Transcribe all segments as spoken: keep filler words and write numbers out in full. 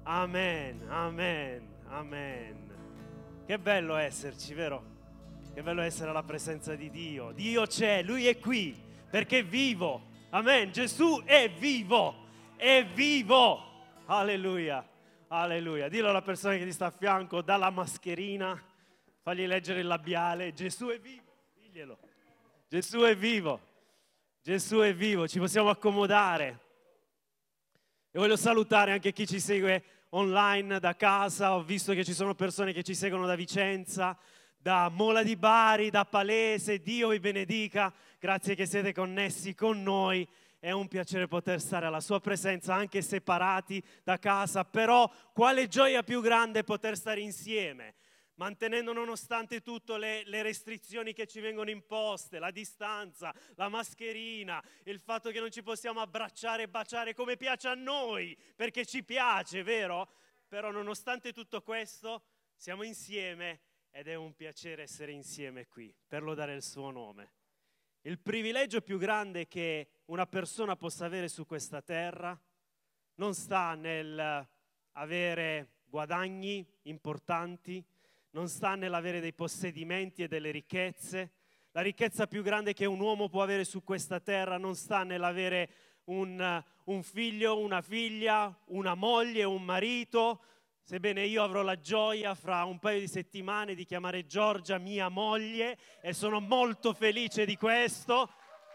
Amen, amen, amen. Che bello esserci, vero? Che bello essere alla presenza di Dio. Dio c'è, Lui è qui, perché è vivo. Amen, Gesù è vivo, è vivo. Alleluia, alleluia. Dillo alla persona che ti sta a fianco, dalla mascherina, fagli leggere il labiale. Gesù è vivo, diglielo. Gesù è vivo, Gesù è vivo, ci possiamo accomodare. E voglio salutare anche chi ci segue online da casa. Ho visto che ci sono persone che ci seguono da Vicenza, da Mola di Bari, da Palese. Dio vi benedica, grazie che siete connessi con noi. È un piacere poter stare alla sua presenza anche separati da casa, però quale gioia più grande poter stare insieme, mantenendo nonostante tutto le, le restrizioni che ci vengono imposte, la distanza, la mascherina, il fatto che non ci possiamo abbracciare e baciare come piace a noi, perché ci piace, vero? Però nonostante tutto questo siamo insieme ed è un piacere essere insieme qui, per lodare il suo nome. Il privilegio più grande che una persona possa avere su questa terra non sta nel avere guadagni importanti, non sta nell'avere dei possedimenti e delle ricchezze. La ricchezza più grande che un uomo può avere su questa terra non sta nell'avere un, un figlio, una figlia, una moglie, un marito. Sebbene io avrò la gioia fra un paio di settimane di chiamare Giorgia mia moglie e sono molto felice di questo.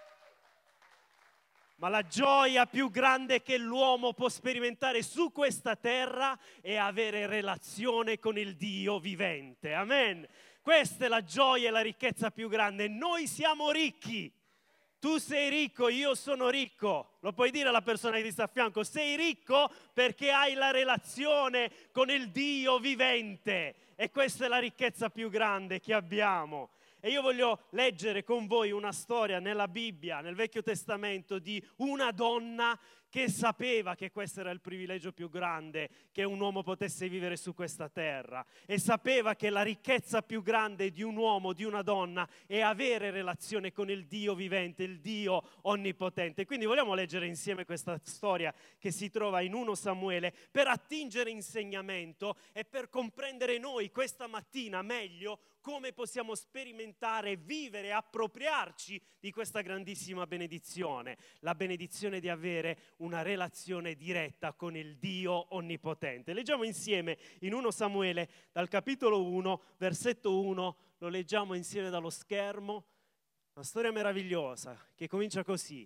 Ma la gioia più grande che l'uomo può sperimentare su questa terra è avere relazione con il Dio vivente. Amen. Questa è la gioia e la ricchezza più grande. Noi siamo ricchi. Tu sei ricco, io sono ricco. Lo puoi dire alla persona che ti sta a fianco. Sei ricco perché hai la relazione con il Dio vivente. E questa è la ricchezza più grande che abbiamo. E io voglio leggere con voi una storia nella Bibbia, nel Vecchio Testamento, di una donna che sapeva che questo era il privilegio più grande che un uomo potesse vivere su questa terra, e sapeva che la ricchezza più grande di un uomo, di una donna, è avere relazione con il Dio vivente, il Dio onnipotente. Quindi vogliamo leggere insieme questa storia che si trova in primo Samuele per attingere insegnamento e per comprendere noi questa mattina meglio come possiamo sperimentare, vivere, appropriarci di questa grandissima benedizione, la benedizione di avere una relazione diretta con il Dio onnipotente. Leggiamo insieme in primo Samuele dal capitolo uno, versetto uno, lo leggiamo insieme dallo schermo, una storia meravigliosa che comincia così.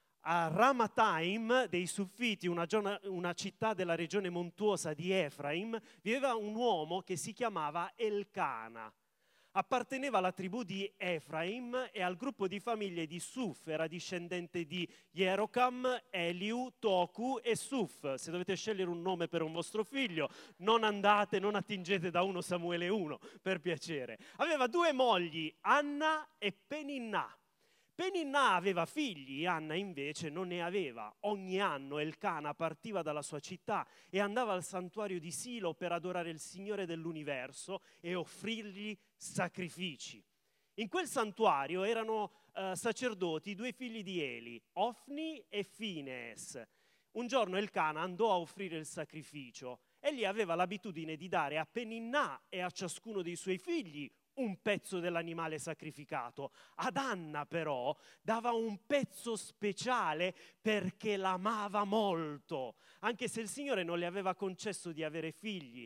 A Ramataim dei Suffiti, una, giorna, una città della regione montuosa di Efraim, viveva un uomo che si chiamava Elcana. Apparteneva alla tribù di Efraim e al gruppo di famiglie di Suf, era discendente di Jerocam, Eliu, Toku e Suf. Se dovete scegliere un nome per un vostro figlio, non andate, non attingete da primo Samuele uno, per piacere. Aveva due mogli, Anna e Peninnà. Peninnà aveva figli, Anna invece non ne aveva. Ogni anno Elcana partiva dalla sua città e andava al santuario di Silo per adorare il Signore dell'universo e offrirgli sacrifici. In quel santuario erano eh, sacerdoti due figli di Eli, Ofni e Finees. Un giorno Elcana andò a offrire il sacrificio. Egli aveva l'abitudine di dare a Peninnà e a ciascuno dei suoi figli un pezzo dell'animale sacrificato. Ad Anna però dava un pezzo speciale perché l'amava molto, anche se il Signore non le aveva concesso di avere figli.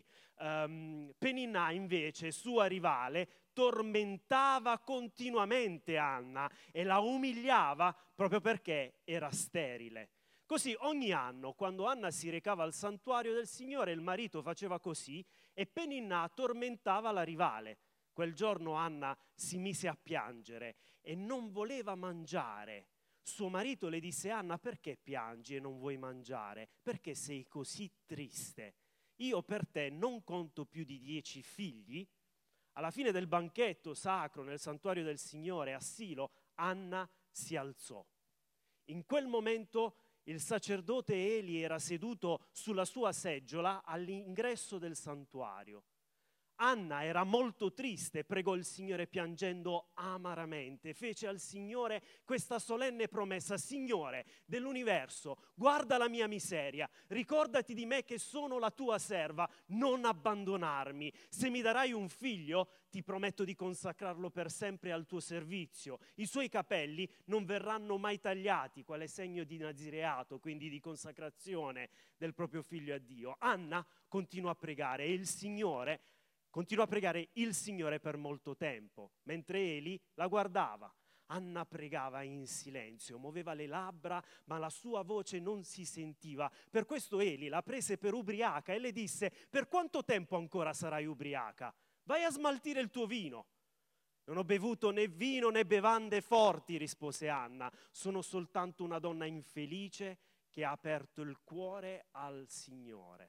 Um, Peninnà invece, sua rivale, tormentava continuamente Anna e la umiliava proprio perché era sterile. Così ogni anno, quando Anna si recava al santuario del Signore, il marito faceva così e Peninnà tormentava la rivale. Quel giorno Anna si mise a piangere e non voleva mangiare. Suo marito le disse: Anna, perché piangi e non vuoi mangiare? Perché sei così triste? Io per te non conto più di dieci figli. Alla fine del banchetto sacro nel santuario del Signore a Silo, Anna si alzò. In quel momento il sacerdote Eli era seduto sulla sua seggiola all'ingresso del santuario. Anna era molto triste, pregò il Signore piangendo amaramente, fece al Signore questa solenne promessa: Signore dell'universo, guarda la mia miseria, ricordati di me che sono la tua serva, non abbandonarmi. Se mi darai un figlio, ti prometto di consacrarlo per sempre al tuo servizio. I suoi capelli non verranno mai tagliati, quale segno di nazireato, quindi di consacrazione del proprio figlio a Dio. Anna continuò a pregare e il Signore Continuò a pregare il Signore per molto tempo, mentre Eli la guardava. Anna pregava in silenzio, muoveva le labbra, ma la sua voce non si sentiva. Per questo Eli la prese per ubriaca e le disse: per quanto tempo ancora sarai ubriaca? Vai a smaltire il tuo vino. Non ho bevuto né vino né bevande forti, rispose Anna. Sono soltanto una donna infelice che ha aperto il cuore al Signore.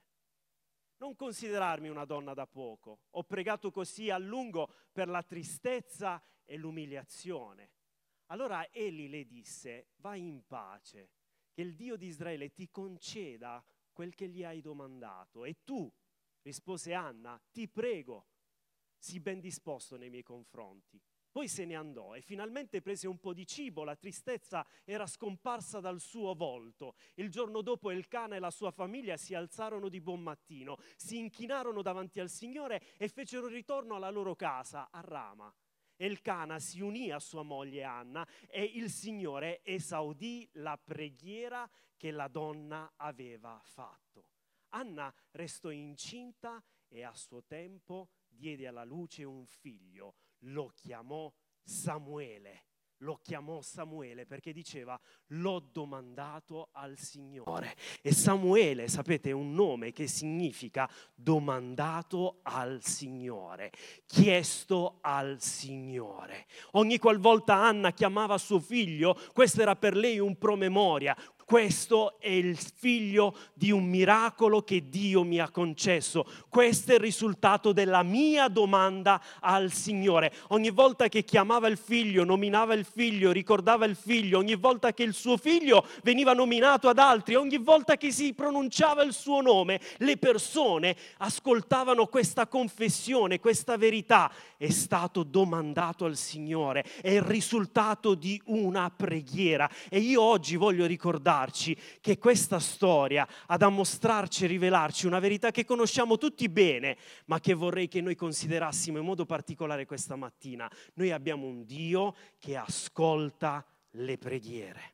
Non considerarmi una donna da poco. Ho pregato così a lungo per la tristezza e l'umiliazione. Allora Eli le disse: vai in pace, che il Dio di Israele ti conceda quel che gli hai domandato. E tu, rispose Anna, ti prego, sii ben disposto nei miei confronti. Poi se ne andò e finalmente prese un po' di cibo, la tristezza era scomparsa dal suo volto. Il giorno dopo Elcana e la sua famiglia si alzarono di buon mattino, si inchinarono davanti al Signore e fecero ritorno alla loro casa a Rama. Elcana si unì a sua moglie Anna e il Signore esaudì la preghiera che la donna aveva fatto. Anna restò incinta e a suo tempo diede alla luce un figlio. Lo chiamò Samuele, lo chiamò Samuele perché diceva: l'ho domandato al Signore. E Samuele, sapete, è un nome che significa domandato al Signore, chiesto al Signore. Ogni qualvolta Anna chiamava suo figlio, questo era per lei un promemoria. Questo è il figlio di un miracolo che Dio mi ha concesso. Questo è il risultato della mia domanda al Signore. Ogni volta che chiamava il figlio, nominava il figlio, ricordava il figlio, ogni volta che il suo figlio veniva nominato ad altri, ogni volta che si pronunciava il suo nome, le persone ascoltavano questa confessione, questa verità. È stato domandato al Signore, è il risultato di una preghiera. E io oggi voglio ricordare che questa storia ha da mostrarci e rivelarci una verità che conosciamo tutti bene, ma che vorrei che noi considerassimo in modo particolare questa mattina. Noi abbiamo un Dio che ascolta le preghiere.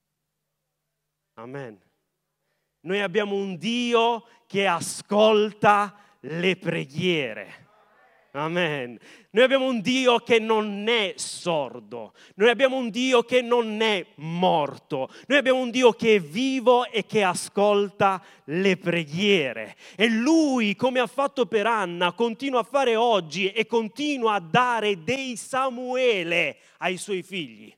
Amen. Noi abbiamo un Dio che ascolta le preghiere. Amen. Noi abbiamo un Dio che non è sordo, noi abbiamo un Dio che non è morto, noi abbiamo un Dio che è vivo e che ascolta le preghiere. E Lui, come ha fatto per Anna, continua a fare oggi e continua a dare dei Samuele ai suoi figli.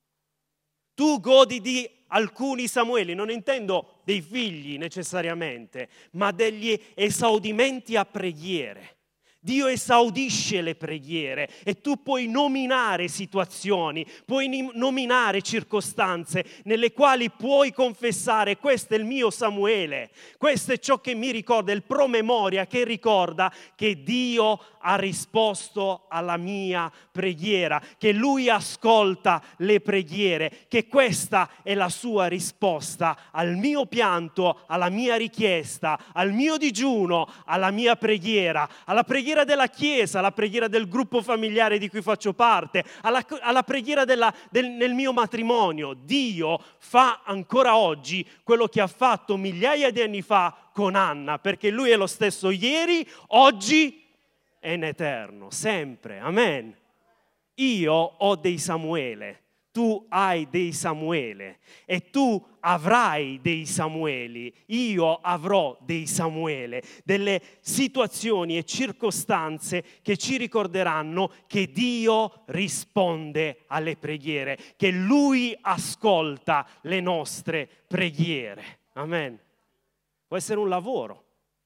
Tu godi di alcuni Samueli, non intendo dei figli necessariamente, ma degli esaudimenti a preghiere. Dio esaudisce le preghiere e tu puoi nominare situazioni, puoi nominare circostanze nelle quali puoi confessare: questo è il mio Samuele, questo è ciò che mi ricorda, il promemoria che ricorda che Dio ha risposto alla mia preghiera, che Lui ascolta le preghiere, che questa è la sua risposta al mio pianto, alla mia richiesta, al mio digiuno, alla mia preghiera, alla preghiera della Chiesa, alla preghiera del gruppo familiare di cui faccio parte, alla, alla preghiera della, del, nel mio matrimonio. Dio fa ancora oggi quello che ha fatto migliaia di anni fa con Anna, perché Lui è lo stesso ieri, oggi e in eterno, sempre. Amen. Io ho dei Samuele, tu hai dei Samuele e tu avrai dei Samueli, io avrò dei Samuele, delle situazioni e circostanze che ci ricorderanno che Dio risponde alle preghiere, che Lui ascolta le nostre preghiere. Amen. Può essere un lavoro,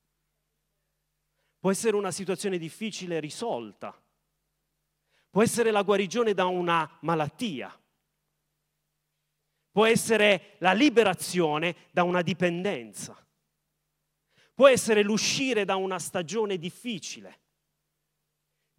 può essere una situazione difficile risolta, può essere la guarigione da una malattia, può essere la liberazione da una dipendenza, può essere l'uscire da una stagione difficile,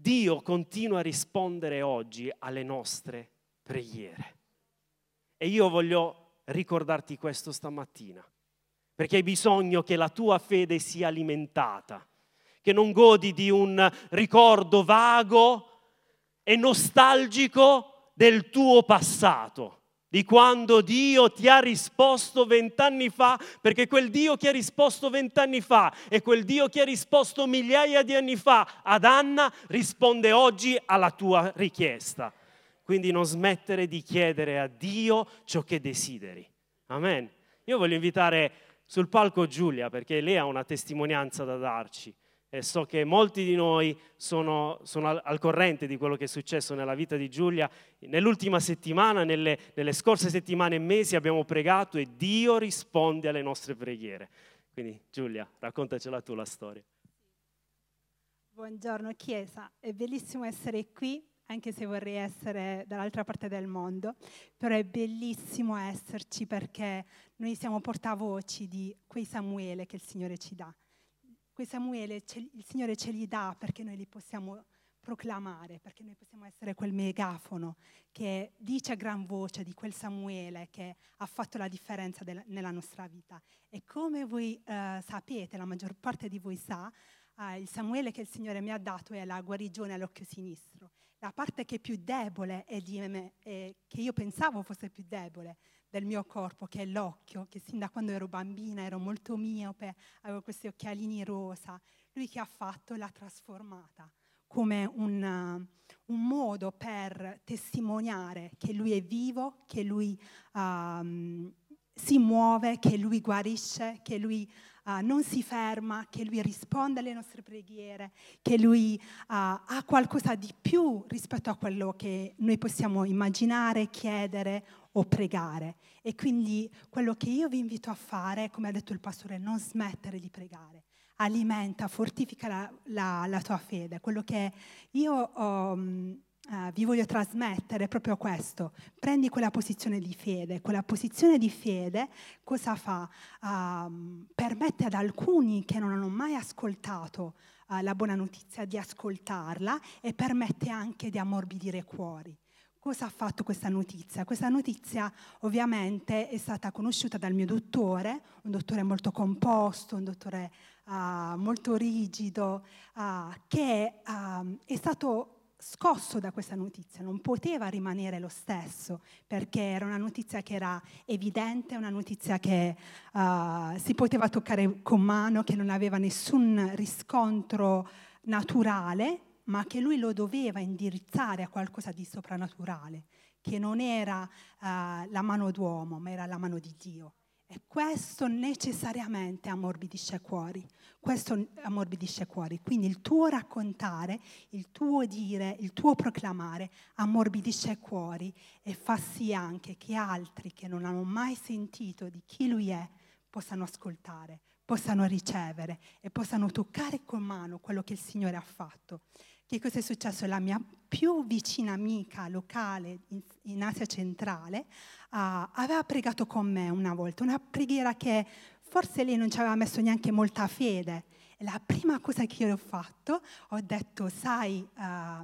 Dio continua a rispondere oggi alle nostre preghiere. E io voglio ricordarti questo stamattina, perché hai bisogno che la tua fede sia alimentata, che non godi di un ricordo vago e nostalgico del tuo passato, di quando Dio ti ha risposto vent'anni fa, perché quel Dio che ha risposto vent'anni fa e quel Dio che ha risposto migliaia di anni fa ad Anna risponde oggi alla tua richiesta. Quindi non smettere di chiedere a Dio ciò che desideri. Amen. Io voglio invitare sul palco Giulia, perché lei ha una testimonianza da darci. E so che molti di noi sono, sono al, al corrente di quello che è successo nella vita di Giulia. Nell'ultima settimana, nelle, nelle scorse settimane e mesi abbiamo pregato e Dio risponde alle nostre preghiere. Quindi Giulia, raccontacela tu la storia. Buongiorno Chiesa, è bellissimo essere qui, anche se vorrei essere dall'altra parte del mondo, però è bellissimo esserci perché noi siamo portavoci di quei Samuele che il Signore ci dà. Quei Samuele il Signore ce li dà perché noi li possiamo proclamare, perché noi possiamo essere quel megafono che dice a gran voce di quel Samuele che ha fatto la differenza del, nella nostra vita. E come voi eh, sapete, la maggior parte di voi sa, eh, il Samuele che il Signore mi ha dato è la guarigione all'occhio sinistro. La parte che è più debole è di me, è, che io pensavo fosse più debole del mio corpo, che è l'occhio, che sin da quando ero bambina ero molto miope, avevo questi occhialini rosa. Lui che ha fatto l'ha trasformata come un, uh, un modo per testimoniare che Lui è vivo, che Lui um, si muove, che Lui guarisce, che Lui uh, non si ferma, che Lui risponde alle nostre preghiere, che Lui uh, ha qualcosa di più rispetto a quello che noi possiamo immaginare, chiedere o pregare. E quindi quello che io vi invito a fare, come ha detto il pastore, è non smettere di pregare. Alimenta, fortifica la, la, la tua fede. Quello che io um, uh, vi voglio trasmettere è proprio questo. Prendi quella posizione di fede. Quella posizione di fede cosa fa? Um, permette ad alcuni che non hanno mai ascoltato uh, la buona notizia di ascoltarla e permette anche di ammorbidire cuori. Cosa ha fatto questa notizia? Questa notizia ovviamente è stata conosciuta dal mio dottore, un dottore molto composto, un dottore uh, molto rigido, uh, che uh, è stato scosso da questa notizia, non poteva rimanere lo stesso, perché era una notizia che era evidente, una notizia che uh, si poteva toccare con mano, che non aveva nessun riscontro naturale, ma che lui lo doveva indirizzare a qualcosa di soprannaturale, che non era uh, la mano d'uomo, ma era la mano di Dio. E questo necessariamente ammorbidisce cuori, questo ammorbidisce cuori. Quindi il tuo raccontare, il tuo dire, il tuo proclamare ammorbidisce cuori e fa sì anche che altri che non hanno mai sentito di chi Lui è possano ascoltare, possano ricevere e possano toccare con mano quello che il Signore ha fatto. Che cosa è successo? La mia più vicina amica locale in, in Asia centrale uh, aveva pregato con me una volta, una preghiera che forse lei non ci aveva messo neanche molta fede. E la prima cosa che io ho fatto, ho detto, sai, uh,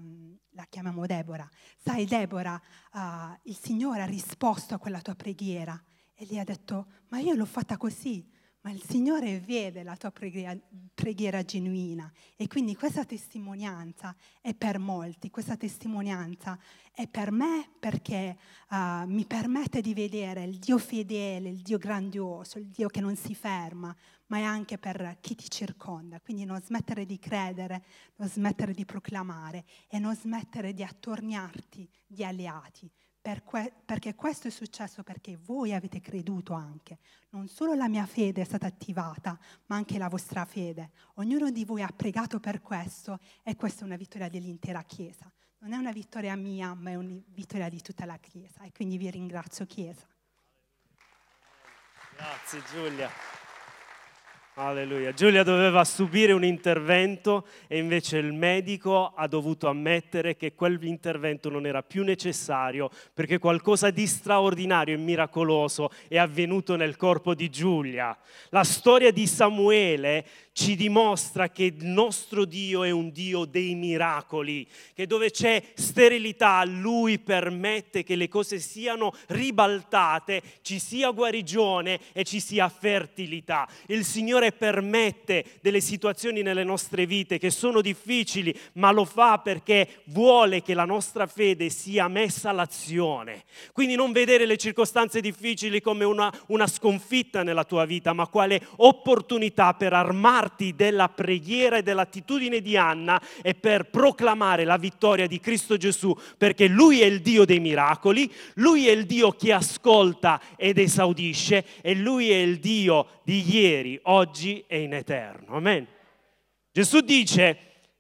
la chiamiamo Deborah, sai Deborah, uh, il Signore ha risposto a quella tua preghiera. E lei ha detto, ma io l'ho fatta così. Ma il Signore vede la tua preghiera, preghiera genuina e quindi questa testimonianza è per molti, questa testimonianza è per me perché uh, mi permette di vedere il Dio fedele, il Dio grandioso, il Dio che non si ferma, ma è anche per chi ti circonda. Quindi non smettere di credere, non smettere di proclamare e non smettere di attorniarti di alleati. Per que- perché questo è successo perché voi avete creduto anche. Non solo la mia fede è stata attivata, ma anche la vostra fede. Ognuno di voi ha pregato per questo e questa è una vittoria dell'intera Chiesa. Non è una vittoria mia, ma è una vittoria di tutta la Chiesa. E quindi vi ringrazio, Chiesa. Grazie Giulia. Alleluia. Giulia doveva subire un intervento e invece il medico ha dovuto ammettere che quell'intervento non era più necessario perché qualcosa di straordinario e miracoloso è avvenuto nel corpo di Giulia. La storia di Samuele ci dimostra che il nostro Dio è un Dio dei miracoli, che dove c'è sterilità Lui permette che le cose siano ribaltate, ci sia guarigione e ci sia fertilità. Il Signore permette delle situazioni nelle nostre vite che sono difficili, ma lo fa perché vuole che la nostra fede sia messa all'azione. Quindi non vedere le circostanze difficili come una, una sconfitta nella tua vita, ma quale opportunità per armarti della preghiera e dell'attitudine di Anna e per proclamare la vittoria di Cristo Gesù, perché Lui è il Dio dei miracoli, Lui è il Dio che ascolta ed esaudisce e Lui è il Dio di ieri, oggi e in eterno. Amen. Gesù dice,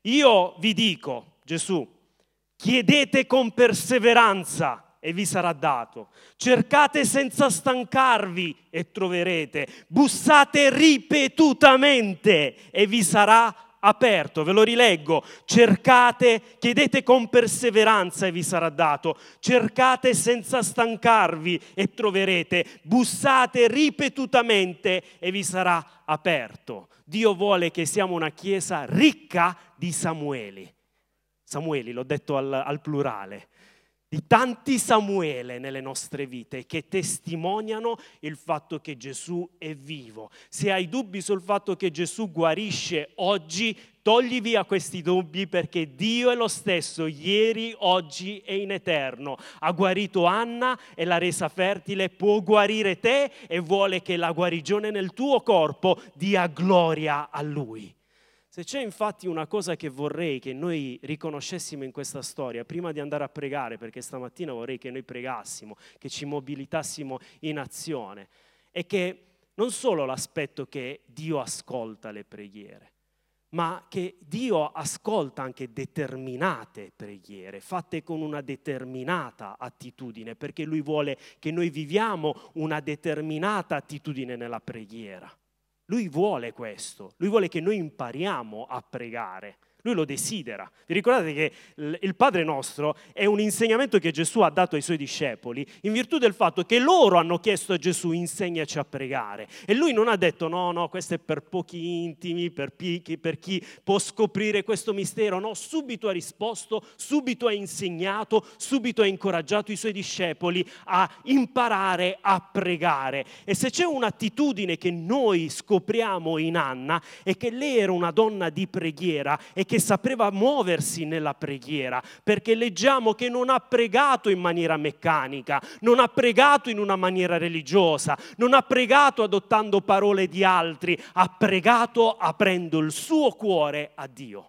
io vi dico, Gesù, chiedete con perseveranza e vi sarà dato. Cercate senza stancarvi e troverete. Bussate ripetutamente e vi sarà aperto. Ve lo rileggo. Cercate, chiedete con perseveranza e vi sarà dato. Cercate senza stancarvi e troverete. Bussate ripetutamente e vi sarà aperto. Dio vuole che siamo una chiesa ricca di Samueli. Samueli, l'ho detto al, al plurale. Di tanti Samuele nelle nostre vite che testimoniano il fatto che Gesù è vivo. Se hai dubbi sul fatto che Gesù guarisce oggi, togli via questi dubbi perché Dio è lo stesso ieri, oggi e in eterno. Ha guarito Anna e l'ha resa fertile, può guarire te e vuole che la guarigione nel tuo corpo dia gloria a Lui. Se c'è infatti una cosa che vorrei che noi riconoscessimo in questa storia, prima di andare a pregare, perché stamattina vorrei che noi pregassimo, che ci mobilitassimo in azione, è che non solo l'aspetto che Dio ascolta le preghiere, ma che Dio ascolta anche determinate preghiere, fatte con una determinata attitudine, perché Lui vuole che noi viviamo una determinata attitudine nella preghiera. Lui vuole questo, Lui vuole che noi impariamo a pregare, Lui lo desidera. Vi ricordate che il Padre nostro è un insegnamento che Gesù ha dato ai Suoi discepoli in virtù del fatto che loro hanno chiesto a Gesù insegnaci a pregare e Lui non ha detto no, no, questo è per pochi intimi, per chi, per chi può scoprire questo mistero, no, subito ha risposto, subito ha insegnato, subito ha incoraggiato i Suoi discepoli a imparare a pregare. E se c'è un'attitudine che noi scopriamo in Anna è che lei era una donna di preghiera e che sapeva muoversi nella preghiera, perché leggiamo che non ha pregato in maniera meccanica, non ha pregato in una maniera religiosa, non ha pregato adottando parole di altri, ha pregato aprendo il suo cuore a Dio.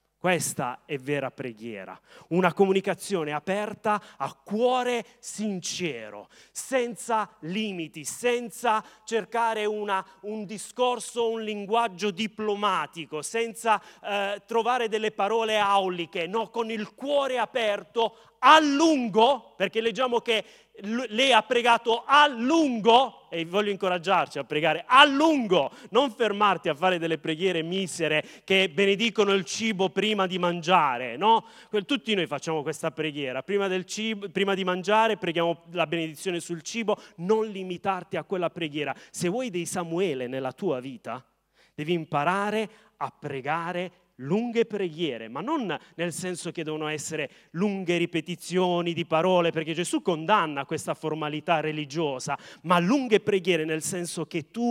Questa è vera preghiera, una comunicazione aperta a cuore sincero, senza limiti, senza cercare una, un discorso, un linguaggio diplomatico, senza eh, trovare delle parole auliche, no, con il cuore aperto a lungo, perché leggiamo che lei ha pregato a lungo e voglio incoraggiarci a pregare a lungo, non fermarti a fare delle preghiere misere che benedicono il cibo prima di mangiare, no? Tutti noi facciamo questa preghiera, prima, del cibo, prima di mangiare preghiamo la benedizione sul cibo, non limitarti a quella preghiera. Se vuoi dei Samuele nella tua vita, devi imparare a pregare lunghe preghiere, ma non nel senso che devono essere lunghe ripetizioni di parole, perché Gesù condanna questa formalità religiosa, ma lunghe preghiere nel senso che tu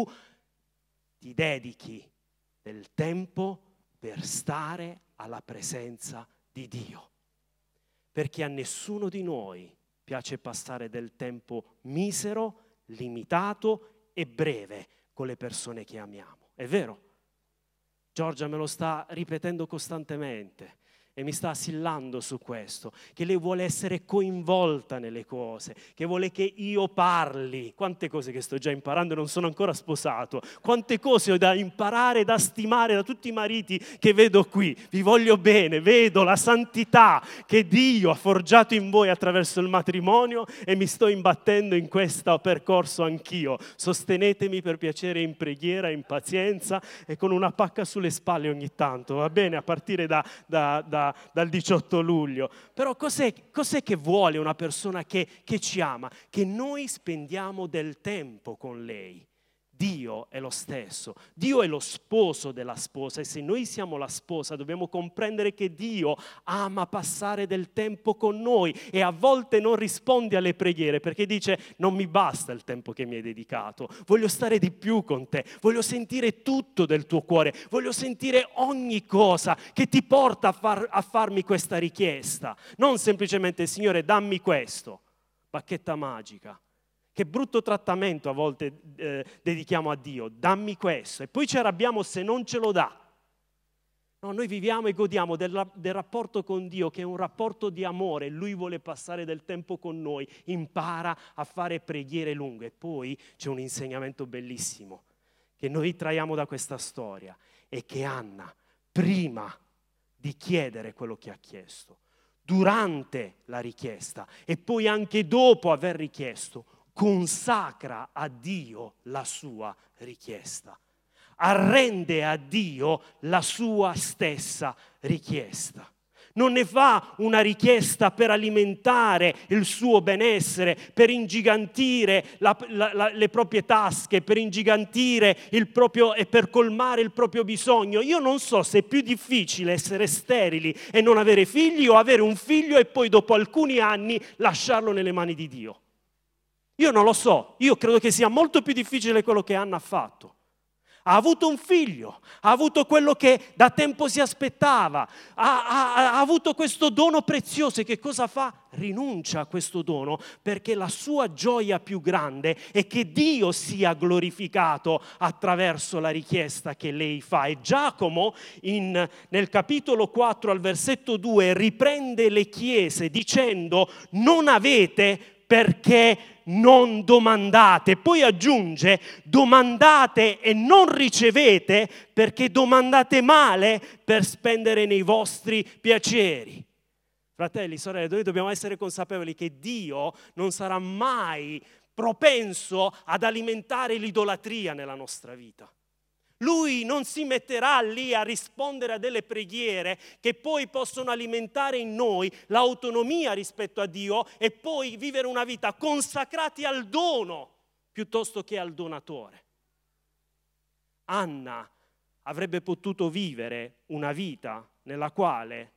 ti dedichi del tempo per stare alla presenza di Dio, perché a nessuno di noi piace passare del tempo misero, limitato e breve con le persone che amiamo, è vero? Giorgia me lo sta ripetendo costantemente e mi sta assillando su questo, che lei vuole essere coinvolta nelle cose, che vuole che io parli. Quante cose che sto già imparando e non sono ancora sposato, quante cose ho da imparare, da stimare da tutti i mariti che vedo qui. Vi voglio bene, vedo la santità che Dio ha forgiato in voi attraverso il matrimonio e mi sto imbattendo in questo percorso anch'io. Sostenetemi per piacere in preghiera, in pazienza e con una pacca sulle spalle ogni tanto, va bene? A partire da, da, da dal diciotto luglio. Però cos'è, cos'è che vuole una persona che, che ci ama? Che noi spendiamo del tempo con lei. Dio è lo stesso, Dio è lo sposo della sposa e se noi siamo la sposa dobbiamo comprendere che Dio ama passare del tempo con noi e a volte non risponde alle preghiere perché dice non mi basta il tempo che mi hai dedicato, voglio stare di più con te, voglio sentire tutto del tuo cuore, voglio sentire ogni cosa che ti porta a, far, a farmi questa richiesta, non semplicemente Signore dammi questo, bacchetta magica. Che brutto trattamento a volte eh, dedichiamo a Dio, dammi questo, e poi ci arrabbiamo se non ce lo dà. No, noi viviamo e godiamo del, del rapporto con Dio, che è un rapporto di amore, Lui vuole passare del tempo con noi, impara a fare preghiere lunghe. Poi c'è un insegnamento bellissimo che noi traiamo da questa storia, è che Anna, prima di chiedere quello che ha chiesto, durante la richiesta e poi anche dopo aver richiesto, consacra a Dio la sua richiesta, arrende a Dio la sua stessa richiesta. Non ne fa una richiesta per alimentare il suo benessere, per ingigantire la, la, la, le proprie tasche, per ingigantire il proprio e per colmare il proprio bisogno. Io non so se è più difficile essere sterili e non avere figli o avere un figlio e poi dopo alcuni anni lasciarlo nelle mani di Dio. Io non lo so, io credo che sia molto più difficile quello che Anna ha fatto. Ha avuto un figlio, ha avuto quello che da tempo si aspettava, ha, ha, ha avuto questo dono prezioso e che cosa fa? Rinuncia a questo dono perché la sua gioia più grande è che Dio sia glorificato attraverso la richiesta che lei fa. E Giacomo in, nel capitolo quattro al versetto due riprende le chiese dicendo non avete perché non domandate. Poi aggiunge, domandate e non ricevete perché domandate male per spendere nei vostri piaceri. Fratelli, sorelle, noi dobbiamo essere consapevoli che Dio non sarà mai propenso ad alimentare l'idolatria nella nostra vita. Lui non si metterà lì a rispondere a delle preghiere che poi possono alimentare in noi l'autonomia rispetto a Dio e poi vivere una vita consacrati al dono piuttosto che al donatore. Anna avrebbe potuto vivere una vita nella quale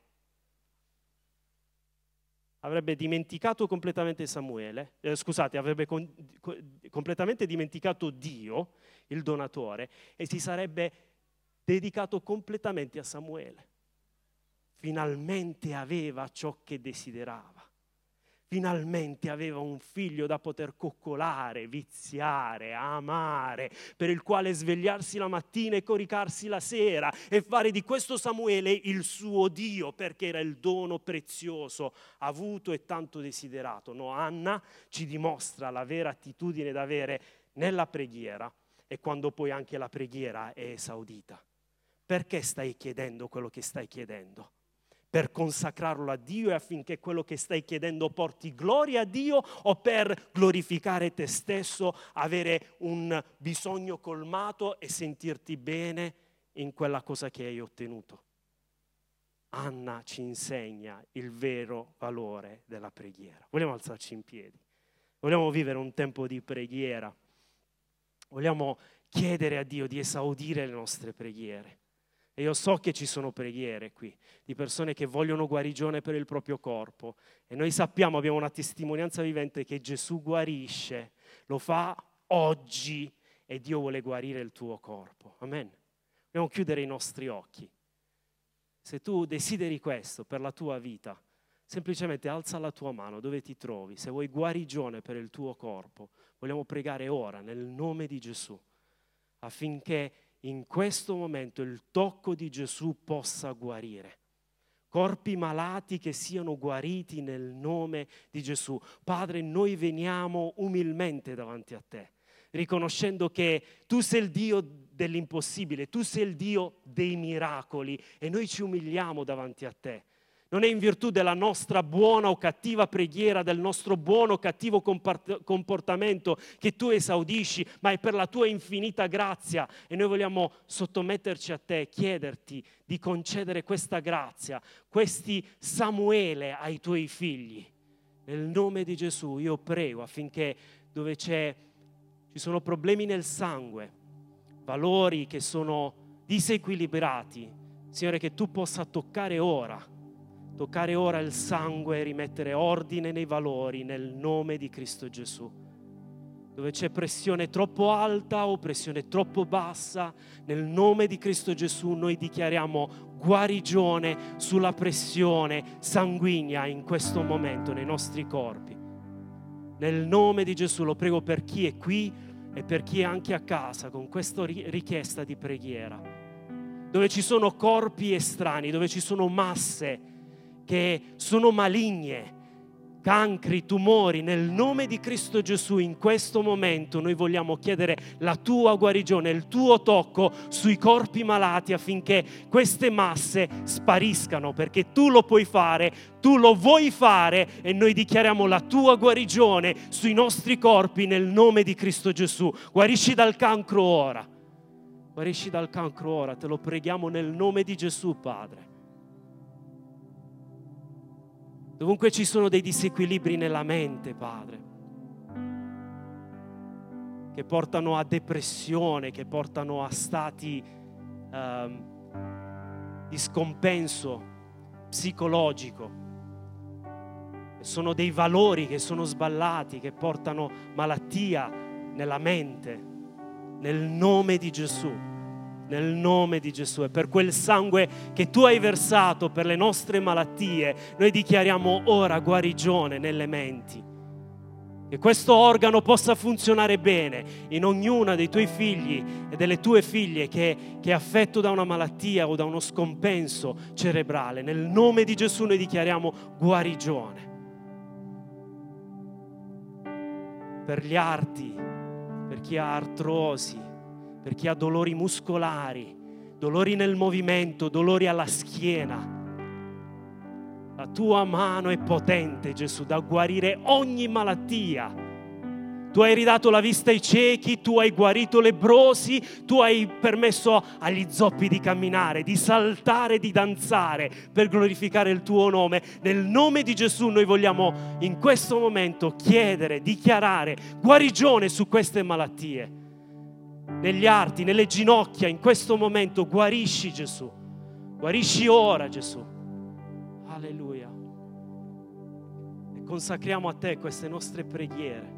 avrebbe dimenticato completamente Samuele, eh, scusate, avrebbe con, co, completamente dimenticato Dio, il donatore, e si sarebbe dedicato completamente a Samuele. Finalmente aveva ciò che desiderava. Finalmente aveva un figlio da poter coccolare, viziare, amare, per il quale svegliarsi la mattina e coricarsi la sera e fare di questo Samuele il suo Dio, perché era il dono prezioso, avuto e tanto desiderato. No, Anna ci dimostra la vera attitudine da avere nella preghiera e quando poi anche la preghiera è esaudita. Perché stai chiedendo quello che stai chiedendo? Per consacrarlo a Dio e affinché quello che stai chiedendo porti gloria a Dio o per glorificare te stesso, avere un bisogno colmato e sentirti bene in quella cosa che hai ottenuto? Anna ci insegna il vero valore della preghiera. Vogliamo alzarci in piedi? Vogliamo vivere un tempo di preghiera? Vogliamo chiedere a Dio di esaudire le nostre preghiere? E io so che ci sono preghiere qui di persone che vogliono guarigione per il proprio corpo e noi sappiamo, abbiamo una testimonianza vivente che Gesù guarisce, lo fa oggi e Dio vuole guarire il tuo corpo. Amen. Dobbiamo chiudere i nostri occhi. Se tu desideri questo per la tua vita, semplicemente alza la tua mano dove ti trovi. Se vuoi guarigione per il tuo corpo, vogliamo pregare ora nel nome di Gesù affinché in questo momento il tocco di Gesù possa guarire. corpi malati che siano guariti nel nome di Gesù. Padre, noi veniamo umilmente davanti a te, riconoscendo che tu sei il Dio dell'impossibile, tu sei il Dio dei miracoli e noi ci umiliamo davanti a te. Non è in virtù della nostra buona o cattiva preghiera, del nostro buono o cattivo comportamento che tu esaudisci, ma è per la tua infinita grazia e noi vogliamo sottometterci a te, chiederti di concedere questa grazia, questi Samuele ai tuoi figli. Nel nome di Gesù io prego affinché dove c'è, ci sono problemi nel sangue, valori che sono disequilibrati, Signore, che tu possa toccare ora, toccare ora il sangue e rimettere ordine nei valori nel nome di Cristo Gesù. Dove c'è pressione troppo alta o pressione troppo bassa, nel nome di Cristo Gesù noi dichiariamo guarigione sulla pressione sanguigna in questo momento nei nostri corpi. Nel nome di Gesù lo prego per chi è qui e per chi è anche a casa con questa richiesta di preghiera. Dove ci sono corpi estranei, dove ci sono masse che sono maligne, cancri, tumori, nel nome di Cristo Gesù in questo momento noi vogliamo chiedere la tua guarigione, il tuo tocco sui corpi malati affinché queste masse spariscano, perché tu lo puoi fare, tu lo vuoi fare e noi dichiariamo la tua guarigione sui nostri corpi nel nome di Cristo Gesù. Guarisci dal cancro ora, guarisci dal cancro ora, te lo preghiamo nel nome di Gesù, Padre. Dovunque ci sono dei disequilibri nella mente, Padre, che portano a depressione, che portano a stati um, di scompenso psicologico, sono dei valori che sono sballati, che portano malattia nella mente, nel nome di Gesù. Nel nome di Gesù, e per quel sangue che tu hai versato per le nostre malattie, noi dichiariamo ora guarigione nelle menti. Che questo organo possa funzionare bene in ognuna dei tuoi figli e delle tue figlie che, che è affetto da una malattia o da uno scompenso cerebrale. Nel nome di Gesù noi dichiariamo guarigione. Per gli arti, per chi ha artrosi, per chi ha dolori muscolari, dolori nel movimento, dolori alla schiena. La tua mano è potente, Gesù, da guarire ogni malattia. Tu hai ridato la vista ai ciechi, tu hai guarito lebbrosi, tu hai permesso agli zoppi di camminare, di saltare, di danzare per glorificare il tuo nome. Nel nome di Gesù noi vogliamo in questo momento chiedere, dichiarare guarigione su queste malattie. Negli arti, nelle ginocchia, in questo momento guarisci, Gesù, guarisci ora, Gesù. Alleluia. E consacriamo a te queste nostre preghiere.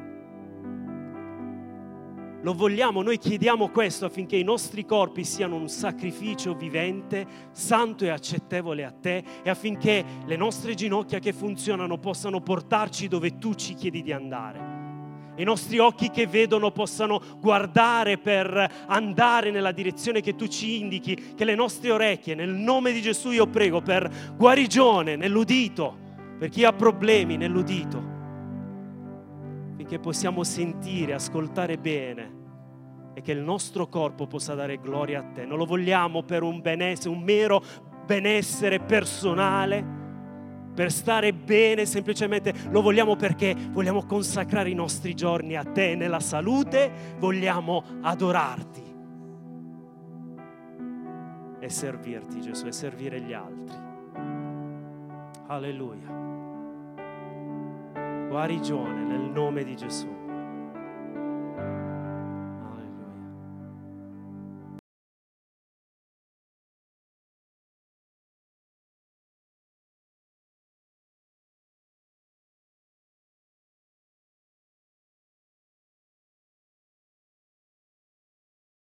Lo vogliamo, noi chiediamo questo affinché i nostri corpi siano un sacrificio vivente, santo e accettevole a te, e affinché le nostre ginocchia che funzionano possano portarci dove tu ci chiedi di andare. I nostri occhi che vedono possano guardare per andare nella direzione che tu ci indichi, che le nostre orecchie, nel nome di Gesù io prego per guarigione nell'udito, per chi ha problemi nell'udito, finché possiamo sentire, ascoltare bene e che il nostro corpo possa dare gloria a te. Non lo vogliamo per un benessere, un mero benessere personale, per stare bene, semplicemente lo vogliamo perché vogliamo consacrare i nostri giorni a te nella salute, vogliamo adorarti e servirti, Gesù, e servire gli altri. Alleluia. Guarigione nel nome di Gesù.